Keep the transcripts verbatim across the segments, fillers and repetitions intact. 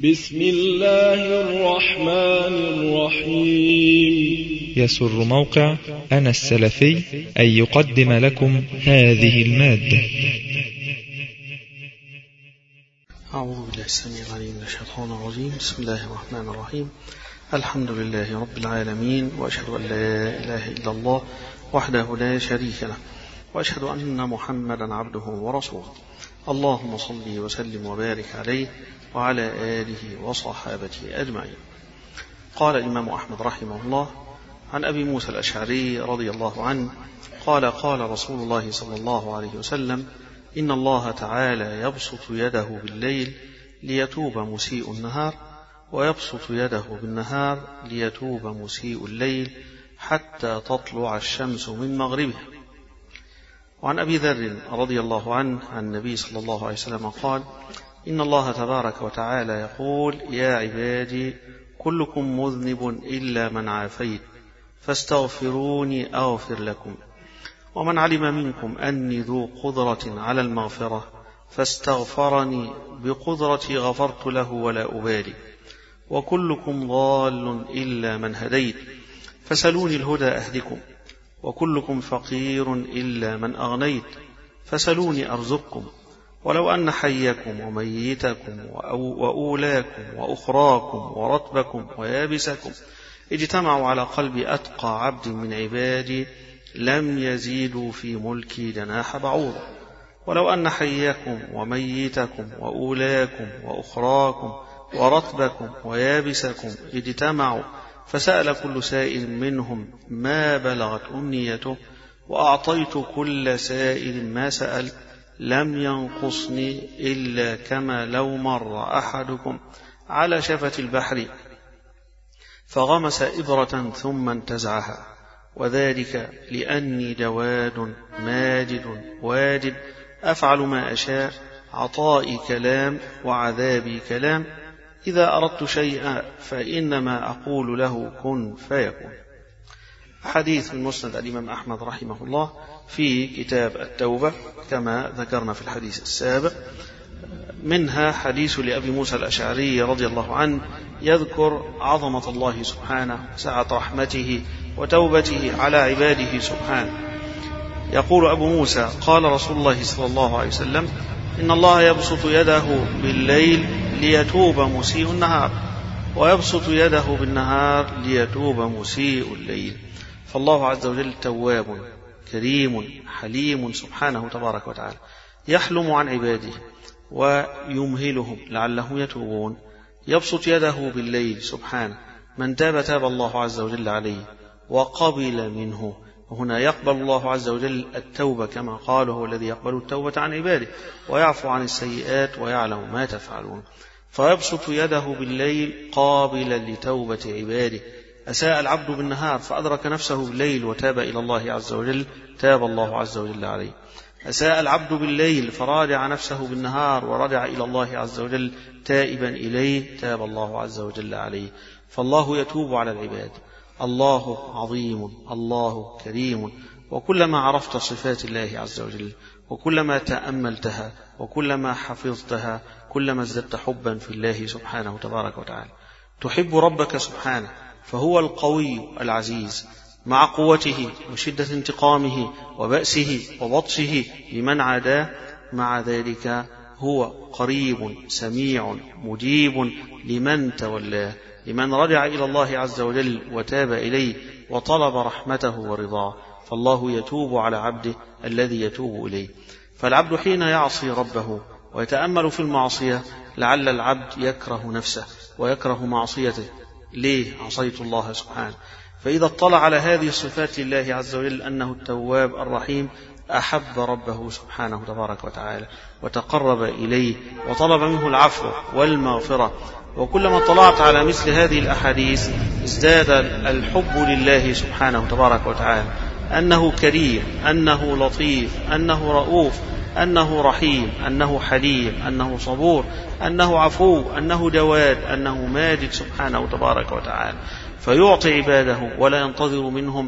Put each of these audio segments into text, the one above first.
بسم الله الرحمن الرحيم. يسر موقع أنا السلفي أن يقدم لكم هذه المادة. أعوذ بالله السميع العليم من الشيطان الرجيم. بسم الله الرحمن الرحيم. الحمد لله رب العالمين، وأشهد أن لا إله إلا الله وحده لا شريك له، وأشهد أن محمدا عبده ورسوله. اللهم صل وسلم وبارك عليه وعلى آله وصحابته أجمعين. قال الإمام أحمد رحمه الله عن أبي موسى الأشعري رضي الله عنه قال قال رسول الله صلى الله عليه وسلم: إن الله تعالى يبسط يده بالليل ليتوب مسيء النهار، ويبسط يده بالنهار ليتوب مسيء الليل حتى تطلع الشمس من مغربها. وعن أبي ذر رضي الله عنه عن النبي صلى الله عليه وسلم قال: إن الله تبارك وتعالى يقول: يا عبادي كلكم مذنب إلا من عافيت فاستغفروني أغفر لكم، ومن علم منكم أني ذو قدرة على المغفرة فاستغفرني بقدرتي غفرت له ولا أبالي، وكلكم ضال إلا من هديت فسلوني الهدى أهدكم، وكلكم فقير إلا من أغنيت فسلوني أرزقكم، ولو أن حيكم وميتكم وأولاكم وأخراكم ورطبكم ويابسكم اجتمعوا على قلب أتقى عبد من عبادي لم يزيدوا في ملكي جناح بعوضة، ولو أن حيكم وميتكم وأولاكم وأخراكم ورطبكم ويابسكم اجتمعوا فسأل كل سائل منهم ما بلغت أمنيته وأعطيت كل سائل ما سأل لم ينقصني إلا كما لو مر أحدكم على شفة البحر فغمس إبرة ثم انتزعها، وذلك لأني جواد ماجد واجد أفعل ما أشاء، عطائي كلام وعذابي كلام، إذا أردت شيئا فإنما أقول له كن فيكون. حديث من مسند الإمام أحمد رحمه الله في كتاب التوبة كما ذكرنا في الحديث السابق. منها حديث لأبي موسى الأشعري رضي الله عنه يذكر عظمة الله سبحانه سعة رحمته وتوبته على عباده سبحانه. يقول أبو موسى: قال رسول الله صلى الله عليه وسلم: إن الله يبسط يده بالليل ليتوب مسيء النهار، ويبسط يده بالنهار ليتوب مسيء الليل. فالله عز وجل تواب كريم حليم سبحانه تبارك وتعالى، يحلم عن عباده ويمهلهم لعلهم يتوبون. يبسط يده بالليل سبحانه، من تاب تاب الله عز وجل عليه وقبل منه. وهنا يقبل الله عز وجل التوبة كما قال: هو الذي يقبل التوبة عن عباده ويعفو عن السيئات ويعلم ما تفعلون. فيبسط يده بالليل قابلا لتوبة عباده. أساء العبد بالنهار فأدرك نفسه بالليل وتاب إلى الله عز وجل، تاب الله عز وجل عليه. أساء العبد بالليل فراجع نفسه بالنهار ورجع إلى الله عز وجل تائبا إليه، تاب الله عز وجل عليه. فالله يتوب على العباد. الله عظيم، الله كريم. وكلما عرفت صفات الله عز وجل وكلما تأملتها وكلما حفظتها كلما ازددت حبا في الله سبحانه تبارك وتعالى. تحب ربك سبحانه فهو القوي العزيز مع قوته وشدة انتقامه وبأسه وبطشه لمن عاداه، مع ذلك هو قريب سميع مجيب لمن تولاه، لمن رجع إلى الله عز وجل وتاب إليه وطلب رحمته ورضاه. فالله يتوب على عبده الذي يتوب إليه. فالعبد حين يعصي ربه ويتأمل في المعصية لعل العبد يكره نفسه ويكره معصيته. ليه عصيت الله سبحانه؟ فإذا اطلع على هذه الصفات لله عز وجل أنه التواب الرحيم أحب ربه سبحانه تبارك وتعالى وتقرب إليه وطلب منه العفو والمغفرة. وكلما اطلعت على مثل هذه الأحاديث ازداد الحب لله سبحانه تبارك وتعالى، أنه كريم، أنه لطيف، أنه رؤوف، أنه رحيم، أنه حليم، أنه صبور، أنه عفو، أنه جواد، أنه ماجد سبحانه تبارك وتعالى. فيعطي عباده ولا ينتظر منهم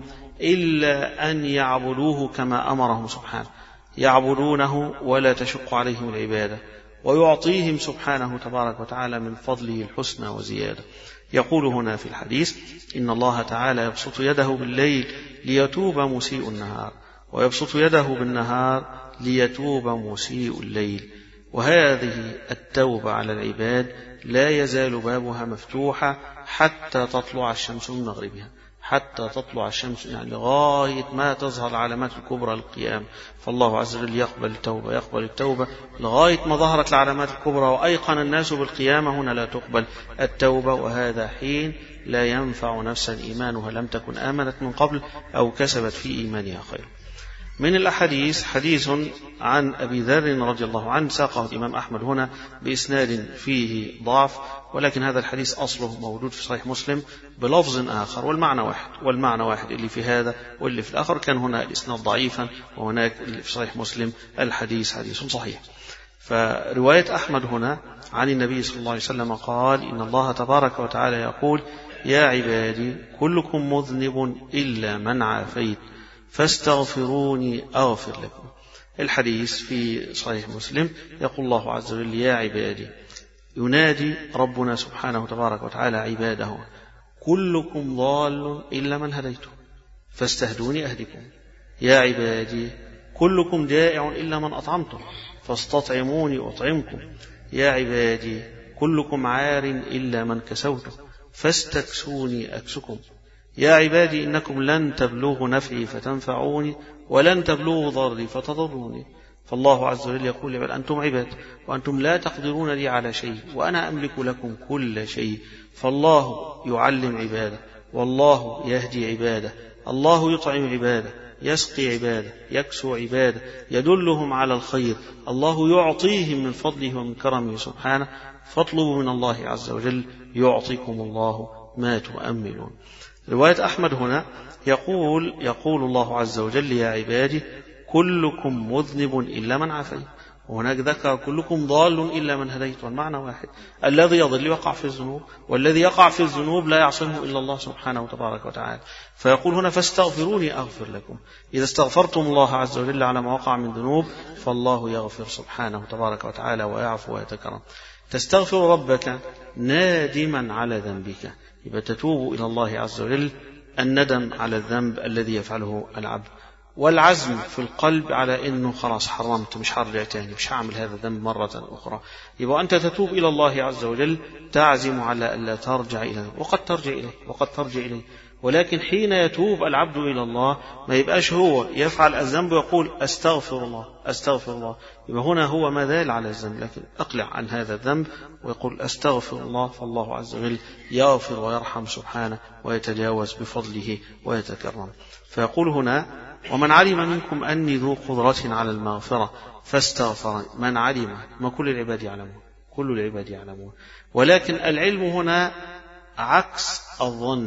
إلا أن يعبدوه كما أمرهم سبحانه، يعبدونه ولا تشق عليهم العبادة، ويعطيهم سبحانه تبارك وتعالى من فضله الحسنى وزيادة. يقول هنا في الحديث: إن الله تعالى يبسط يده بالليل ليتوب مسيء النهار، ويبسط يده بالنهار ليتوب مسيء الليل. وهذه التوبة على العباد لا يزال بابها مفتوحا حتى تطلع الشمس من مغربها، حتى تطلع الشمس، يعني لغاية ما تظهر العلامات الكبرى للقيام. فالله عز وجل يقبل التوبة يقبل التوبة لغاية ما ظهرت العلامات الكبرى وأيقن الناس بالقيامة، هنا لا تقبل التوبة، وهذا حين لا ينفع نفسا إيمانها لم تكن آمنت من قبل أو كسبت في إيمانها خير. من الأحاديث حديث عن أبي ذر رضي الله عنه، ساقه الإمام أحمد هنا بإسناد فيه ضعف، ولكن هذا الحديث أصله موجود في صحيح مسلم بلفظ آخر والمعنى واحد، والمعنى واحد اللي في هذا واللي في الآخر. كان هنا الإسناد ضعيفا، وهناك اللي في صحيح مسلم الحديث حديث صحيح. فرواية أحمد هنا عن النبي صلى الله عليه وسلم قال: إن الله تبارك وتعالى يقول: يا عبادي كلكم مذنب إلا من عافيت فاستغفروني أغفر لكم. الحديث في صحيح مسلم يقول الله عز وجل: يا عبادي، ينادي ربنا سبحانه تبارك وتعالى عباده: كلكم ضال إلا من هديته فاستهدوني أهدكم. يا عبادي كلكم جائع إلا من أطعمته فاستطعموني أطعمكم. يا عبادي كلكم عار إلا من كسوته فاستكسوني أكسكم. يا عبادي إنكم لن تبلغوا نفعي فتنفعوني ولن تبلغوا ضري فتضروني. فالله عز وجل يقول: بل أنتم عباد وأنتم لا تقدرون لي على شيء وأنا أملك لكم كل شيء. فالله يعلم عباده، والله يهدي عباده، الله يطعم عباده، يسقي عباده، يكسو عباده، يدلهم على الخير، الله يعطيهم من فضله ومن كرمه سبحانه. فاطلبوا من الله عز وجل يعطيكم الله ما تؤملون. رواية أحمد هنا يقول يقول الله عز وجل: يا عبادي كلكم مذنب إلا من عافيت. وهناك ذكر: كلكم ضال إلا من هديت، والمعنى واحد. الذي يضل يقع في الذنوب، والذي يقع في الذنوب لا يعصمه إلا الله سبحانه تبارك وتعالى. فيقول هنا: فاستغفروني أغفر لكم. إذا استغفرتم الله عز وجل على ما وقع من ذنوب فالله يغفر سبحانه تبارك وتعالى ويعفو ويتكرم. تستغفر ربك نادما على ذنبك، يبقى تتوب إلى الله عز وجل الندم على الذنب الذي يفعله العبد، والعزم في القلب على أنه خلاص حرمت، مش هرجع تاني، مش هعمل هذا الذنب مرة أخرى. يبقى أنت تتوب إلى الله عز وجل تعزم على ألا ترجع إليه، وقد ترجع إليه وقد ترجع إليه ولكن حين يتوب العبد إلى الله ما يبقاش هو يفعل الذنب ويقول أستغفر الله أستغفر الله، يبقى هنا هو ما زال على الذنب، لكن أقلع عن هذا الذنب ويقول أستغفر الله، فالله عز وجل يغفر ويرحم سبحانه ويتجاوز بفضله ويتكرم. فيقول هنا: ومن علم منكم أني ذو قدرة على المغفرة فاستغفر. من علم، ما كل العباد يعلمون، كل العباد يعلمون، ولكن العلم هنا عكس الظن،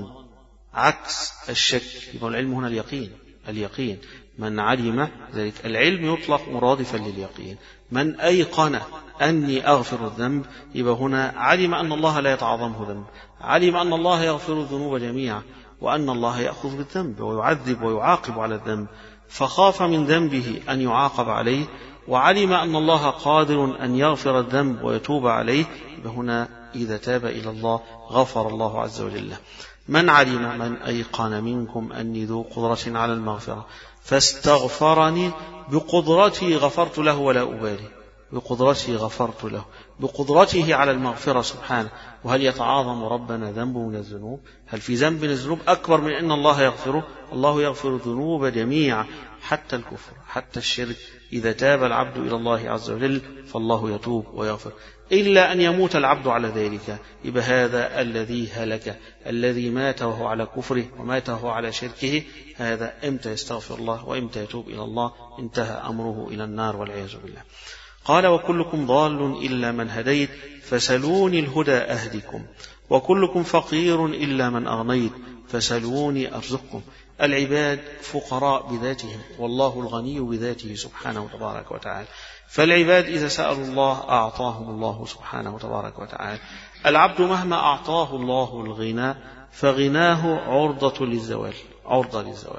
عكس الشك. يبقى العلم هنا اليقين، اليقين. من علم، ذلك العلم يطلق مرادفا لليقين. من أيقن أني أغفر الذنب، يبقى هنا علم أن الله لا يتعظمه ذنب، علم أن الله يغفر الذنوب جميعا، وأن الله يأخذ بالذنب ويعذب ويعاقب على الذنب، فخاف من ذنبه أن يعاقب عليه، وعلم أن الله قادر أن يغفر الذنب ويتوب عليه. هنا إذا تاب إلى الله غفر الله عز وجل. من علم، من أيقن منكم أني ذو قدرة على المغفرة فاستغفرني بقدرتي غفرت له ولا أبالي، بقدرته غفرت له، بقدرته على المغفرة سبحانه. وهل يتعاظم ربنا ذنب من الذنوب؟ هل في ذنب من الذنوب أكبر من أن الله يغفره؟ الله يغفر الذنوب جميعا، حتى الكفر، حتى الشرك. إذا تاب العبد إلى الله عز وجل فالله يتوب ويغفر، إلا أن يموت العبد على ذلك، يبقى هذا الذي هلك، الذي مات وهو على كفره ومات وهو على شركه، هذا إمتى يستغفر الله وإمتى يتوب إلى الله؟ انتهى أمره إلى النار والعياذ بالله. قال: وكلكم ضال إلا من هديت فسلوني الهدى أهدكم، وكلكم فقير إلا من أغنيت فسلوني أرزقكم. العباد فقراء بذاتهم، والله الغني بذاته سبحانه تبارك وتعالى. فالعباد إذا سألوا الله أعطاهم الله سبحانه تبارك وتعالى. العبد مهما أعطاه الله الغنى فغناه عرضة للزوال، عرضة للزوال.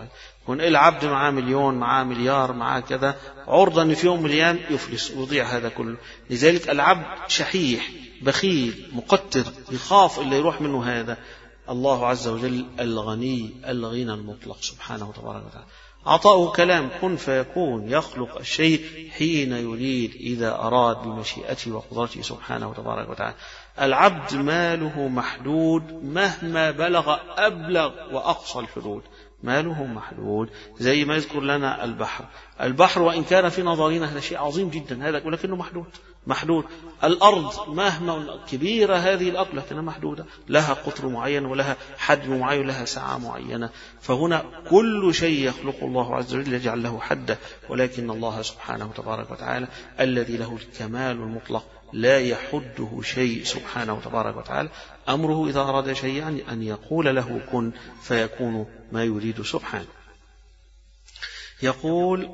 يكون العبد معاه مليون، معاه مليار، معاه كذا، عرضة أن في يوم من الأيام يفلس ويضيع هذا كله. لذلك العبد شحيح بخيل مقتر، يخاف اللي يروح منه هذا. الله عز وجل الغني الغنى المطلق سبحانه وتبارك وتعالى، عطاؤه كلام كن فيكون، يخلق الشيء حين يريد إذا أراد بمشيئته وقدرته سبحانه وتبارك وتعالى. العبد ماله محدود مهما بلغ أبلغ وأقصى الحدود، ماله محدود. زي ما يذكر لنا البحر، البحر وإن كان في نظرنا هذا شيء عظيم جدا هذا، ولكنه محدود محدود. الأرض مهما كبيرة هذه الأرض لكنها محدودة، لها قطر معين ولها حجم معين ولها سعة معينة. فهنا كل شيء يخلق الله عز وجل يجعل له حده، ولكن الله سبحانه وتبارك وتعالى الذي له الكمال المطلق لا يحده شيء سبحانه وتبارك وتعالى. أمره إذا أراد شيئا أن يقول له كن فيكون ما يريد سبحانه. يقول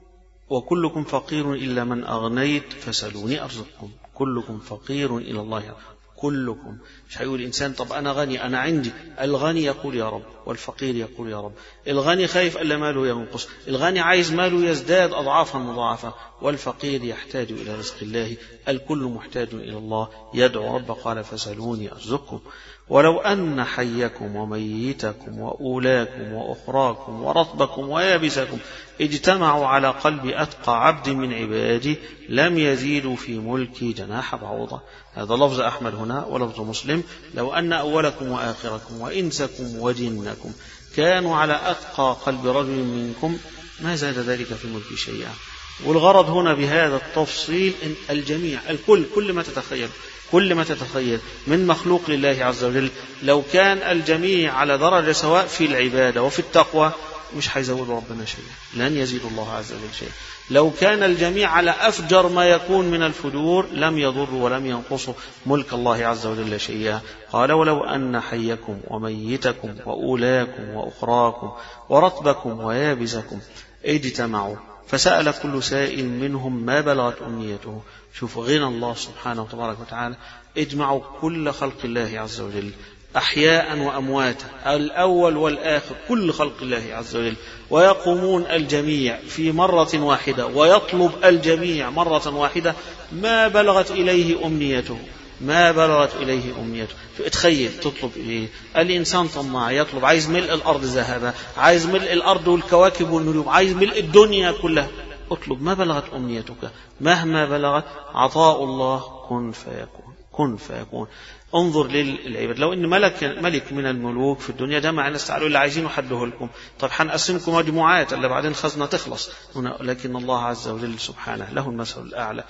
وكلكم فقير إلا من أغنيت فسألوني أرزقكم. كلكم فقير إلى الله، كلكم. مش هيقول الإنسان طب أنا غني أنا عندي. الغني يقول يا رب، والفقير يقول يا رب. الغني خايف ألا ماله ينقص، الغني عايز ماله يزداد أضعافا مضاعفة، والفقير يحتاج إلى رزق الله. الكل محتاج إلى الله يدعو رب قال فسألوني أرزقكم. ولو أن حيكم وميتكم وأولاكم وأخراكم ورطبكم ويابسكم اجتمعوا على قلب أتقى عبد من عبادي لم يزيدوا في ملكي جناح بعوضة. هذا لفظ أحمد هنا ولفظ مسلم. لو أن أولكم وآخركم وإنسكم وجنكم كانوا على أتقى قلب رجل منكم ما زاد ذلك في ملكي شيئا. والغرض هنا بهذا التفصيل إن الجميع الكل كل ما تتخيل كل ما تتخيل من مخلوق لله عز وجل، لو كان الجميع على درجة سواء في العبادة وفي التقوى مش هيزود ربنا شيء، لن يزيد الله عز وجل شيء. لو كان الجميع على أفجر ما يكون من الفجور لم يضروا ولم ينقصوا ملك الله عز وجل شيئا. قال ولو أن حيكم وميتكم وأولاكم وأخراكم ورطبكم ويابسكم اجتمعوا فسأل كل سائل منهم ما بلغت أمنيته. شوفوا غنى الله سبحانه وتبارك وتعالى. اجمعوا كل خلق الله عز وجل أحياء وأمواتا، الأول والآخر، كل خلق الله عز وجل، ويقومون الجميع في مرة واحدة ويطلب الجميع مرة واحدة ما بلغت إليه أمنيته ما بلغت إليه أمنيته. تخيل تطلب إليه الإنسان طماع يطلب، عايز ملء الأرض ذهبا، عايز ملء الأرض والكواكب والنجوم، عايز ملء الدنيا كلها. اطلب ما بلغت أمنيتك مهما بلغت، عطاء الله كن فيكون كن فيكون. انظر للعباد، لو ان ملك ملك من الملوك في الدنيا جمع الناس تعالوا اللي عايزينه حده لكم، طب حنقسمكم مجموعات اللي بعدين خزنه تخلص. لكن الله عز وجل سبحانه له المثل الاعلى،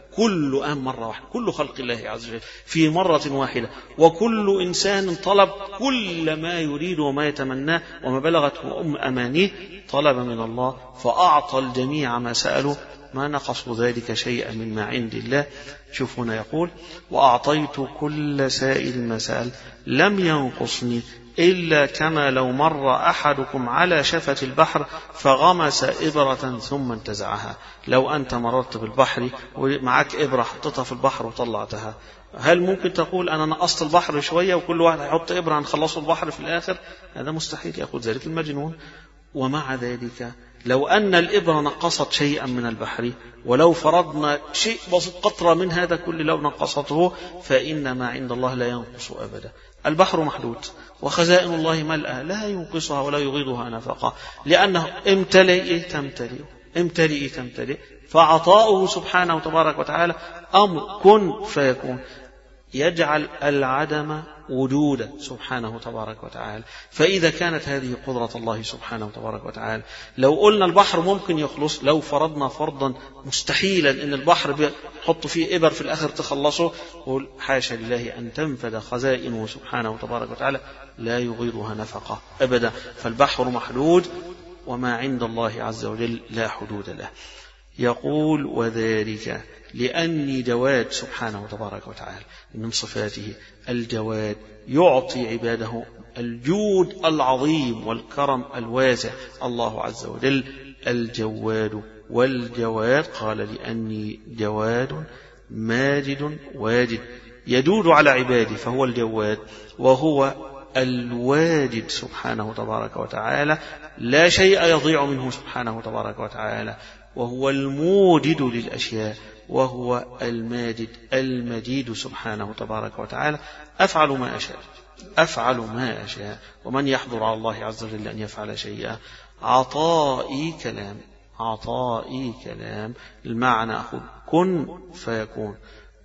كل آن مره واحده، كل خلق الله عز وجل في مره واحده، وكل انسان طلب كل ما يريد وما يتمناه وما بلغته ام امانيه طلب من الله فاعطى الجميع ما سالوا ما نقصوا ذلك شيئا مما عند الله. شوف هنا يقول وأعطيت كل سائل ما سأل لم ينقصني إلا كما لو مر أحدكم على شفة البحر فغمس إبرة ثم انتزعها. لو أنت مررت بالبحر ومعك إبرة حطتها في البحر وطلعتها، هل ممكن تقول أنا نقصت البحر شوية وكل واحد يحط إبرة هنخلصوا البحر في الآخر؟ هذا مستحيل، يقول ذلك المجنون. ومع ذلك لو أن الإبرة نقصت شيئا من البحر، ولو فرضنا شيء بسيط قطرة من هذا كل لو نقصته، فإن ما عند الله لا ينقص أبدا. البحر محدود وخزائن الله ملأة لا ينقصها ولا يغيضها نفقة، لأنه امتلئ تمتلئ امتلئ تمتلئ. فعطاؤه سبحانه وتبارك وتعالى أمر كن فيكون، يجعل العدم وجودا سبحانه تبارك وتعالى. فإذا كانت هذه قدرة الله سبحانه وتبارك وتعالى، لو قلنا البحر ممكن يخلص، لو فرضنا فرضا مستحيلا ان البحر بيحط فيه إبر في الآخر تخلصه، قل حاشا لله أن تنفذ خزائنه سبحانه وتبارك وتعالى لا يغيرها نفقة أبدا. فالبحر محدود وما عند الله عز وجل لا حدود له. يقول وذلك لأني جواد سبحانه وتبارك وتعالى، من صفاته الجواد، يعطي عباده الجود العظيم والكرم الواسع. الله عز وجل الجواد والجواد، قال لأني جواد ماجد واجد، يجود على عباده فهو الجواد، وهو الواجد سبحانه تبارك وتعالى، لا شيء يضيع منه سبحانه تبارك وتعالى، وهو الموجد للأشياء، وهو الماجد المجيد سبحانه تبارك وتعالى. أفعل ما أشاء، أفعل ما أشاء، ومن يحضر على الله عز وجل أن يفعل شيئا. عطائي كلام، عطائي كلام، المعنى أخذ كن فيكون.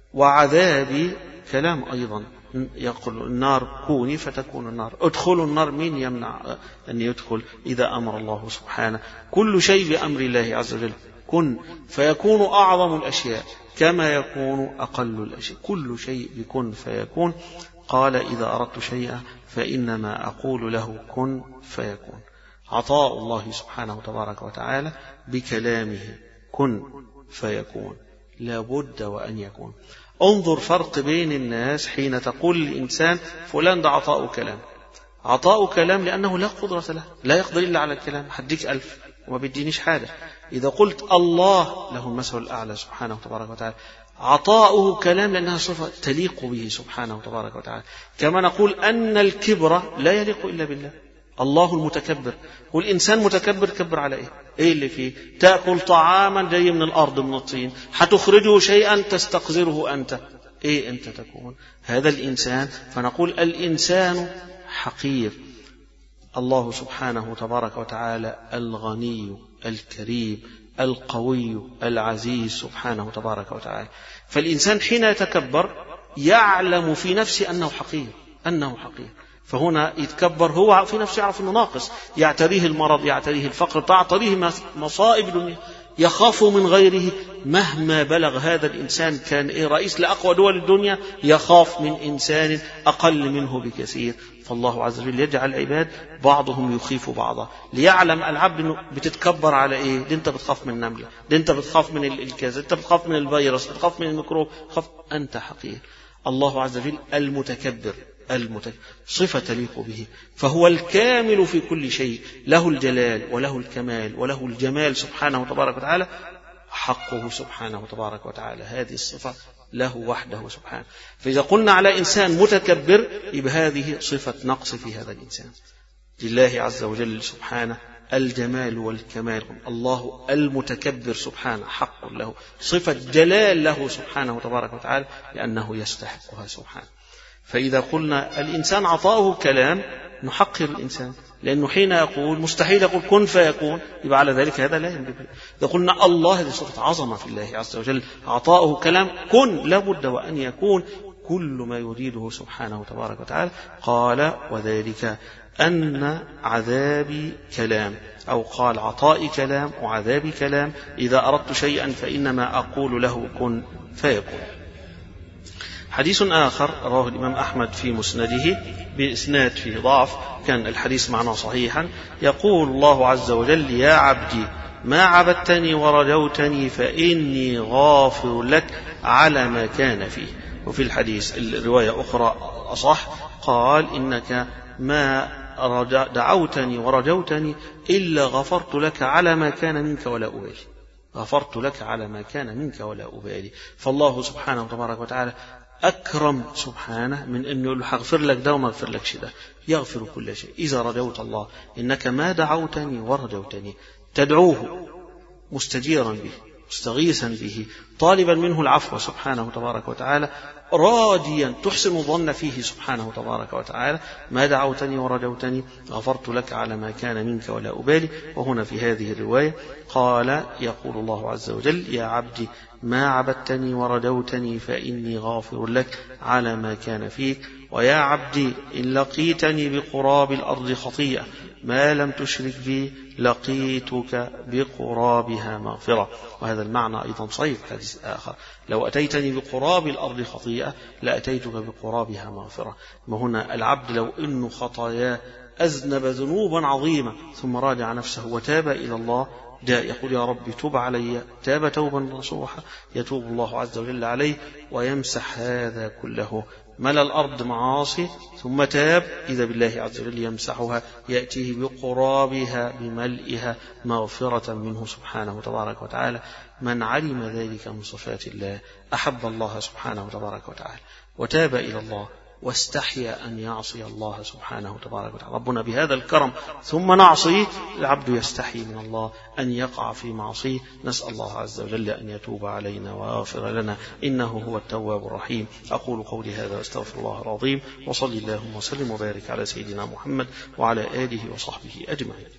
وعذابي كلام أيضا، يقول النار كوني فتكون النار، ادخلوا النار، من يمنع أن يدخل إذا أمر الله سبحانه. كل شيء بأمر الله عز وجل، كن فيكون أعظم الأشياء كما يكون أقل الأشياء، كل شيء بكن فيكون. قال إذا أردت شيئا فإنما أقول له كن فيكون. عطاء الله سبحانه تبارك وتعالى بكلامه كن فيكون، لا بد وأن يكون. انظر فرق بين الناس حين تقول الإنسان فلان ده عطاء كلام. عطاء كلام لأنه لا قدرة له، لا يقدر إلا على الكلام، حديك ألف وما بدينيش حاجة. إذا قلت الله له المثل الأعلى سبحانه تبارك وتعالى، عطاؤه كلام لأنها صفة تليق به سبحانه تبارك وتعالى. كما نقول أن الكبر لا يليق إلا بالله، الله المتكبر. والإنسان متكبر، كبر على إيه؟ إيه اللي فيه؟ تأكل طعاما جاي من الأرض من الطين، حتخرجه شيئا تستقذره أنت، إيه أنت تكون؟ هذا الإنسان. فنقول الإنسان حقير. الله سبحانه تبارك وتعالى الغني الكريم القوي العزيز سبحانه تبارك وتعالى. فالإنسان حين يتكبر يعلم في نفسه أنه حقير، أنه حقير، فهنا يتكبر، هو في نفسه يعرف أنه ناقص، يعتريه المرض، يعتريه الفقر، تعتريه مصائب دنيا، يخاف من غيره. مهما بلغ هذا الإنسان، كان إيه رئيس لأقوى دول الدنيا، يخاف من إنسان أقل منه بكثير. فالله عز وجل يجعل العباد بعضهم يخيف بعضا، ليعلم العبد أنه بتتكبر على إيه. دي أنت بتخاف من النملة، دي أنت بتخاف من الكذا، أنت بتخاف من الفيروس، بتخاف من الميكروب، خاف. أنت حقير. الله عز وجل المتكبر، المتكبر صفة تليق به، فهو الكامل في كل شيء، له الجلال وله الكمال وله الجمال سبحانه تبارك وتعالى. حقه سبحانه تبارك وتعالى هذه الصفة له وحده سبحانه. فإذا قلنا على إنسان متكبر، يبقى هذه صفة نقص في هذا الإنسان. لله عز وجل سبحانه الجمال والكمال، الله المتكبر سبحانه حق له، صفة جلال له سبحانه تبارك وتعالى، لأنه يستحقها سبحانه. فإذا قلنا الإنسان عطاؤه كلام، نحقر الإنسان، لأنه حين يقول مستحيل يقول كن فيكون، يبقى على ذلك هذا لا ينبغي. إذا قلنا الله، هذه صفة عظمة في الله عز وجل، عطاؤه كلام كن، لابد وأن يكون كل ما يريده سبحانه تبارك وتعالى. قال وذلك أن عذابي كلام، أو قال عطائي كلام وعذابي كلام، إذا أردت شيئا فإنما أقول له كن فيكون. حديث آخر رواه الإمام أحمد في مسنده بإسناد فيه ضعف، كان الحديث معناه صحيحا. يقول الله عز وجل يا عبدي ما عبدتني ورجوتني فإني غافر لك على ما كان فيه. وفي الحديث الرواية أخرى أصح، قال إنك ما دعوتني ورجوتني إلا غفرت لك على ما كان منك ولا أبالي، غفرت لك على ما كان منك ولا أبالي. فالله سبحانه وتبارك وتعالى أكرم سبحانه من أن يقول له أغفر لك ده وما أغفر لكش ده، يغفر كل شيء. إذا رجوت الله، إنك ما دعوتني ورجوتني، تدعوه مستجيرا به، مستغيثا به، طالبا منه العفو سبحانه تبارك وتعالى، راجيا تحسن الظن فيه سبحانه تبارك وتعالى. ما دعوتني ورجوتني غفرت لك على ما كان منك ولا أبالي. وهنا في هذه الرواية قال يقول الله عز وجل يا عبدي ما عبدتني ورجوتني فإني غافر لك على ما كان فيك، ويا عبدي إن لقيتني بقراب الأرض خطيئة ما لم تشرك بي لقيتك بقرابها مغفرة. وهذا المعنى أيضا صحيح في حديث آخر، لو أتيتني بقراب الأرض خطيئة لأتيتك بقرابها مغفرة. ما هنا العبد لو إنه خطاياه أذنب ذنوبا عظيمة ثم راجع نفسه وتاب إلى الله، جاء يقول يا رب توب علي، تاب توبا نصوحا، يتوب الله عز وجل عليه ويمسح هذا كله. ملأ الأرض معاصي ثم تاب، إذا بالله عز وجل يمسحها، يأتيه بقرابها بملئها مغفرة منه سبحانه تبارك وتعالى. من علم ذلك من صفات الله أحب الله سبحانه تبارك وتعالى وتاب إلى الله واستحيا أن يعصي الله سبحانه تبارك وتعالى. ربنا بهذا الكرم ثم نعصيه، العبد يستحي من الله أن يقع في معصيه. نسأل الله عز وجل أن يتوب علينا ويغفر لنا، إنه هو التواب الرحيم. أقول قولي هذا واستغفر الله العظيم، وصلي اللهم وسلم وبارك على سيدنا محمد وعلى آله وصحبه أجمعين.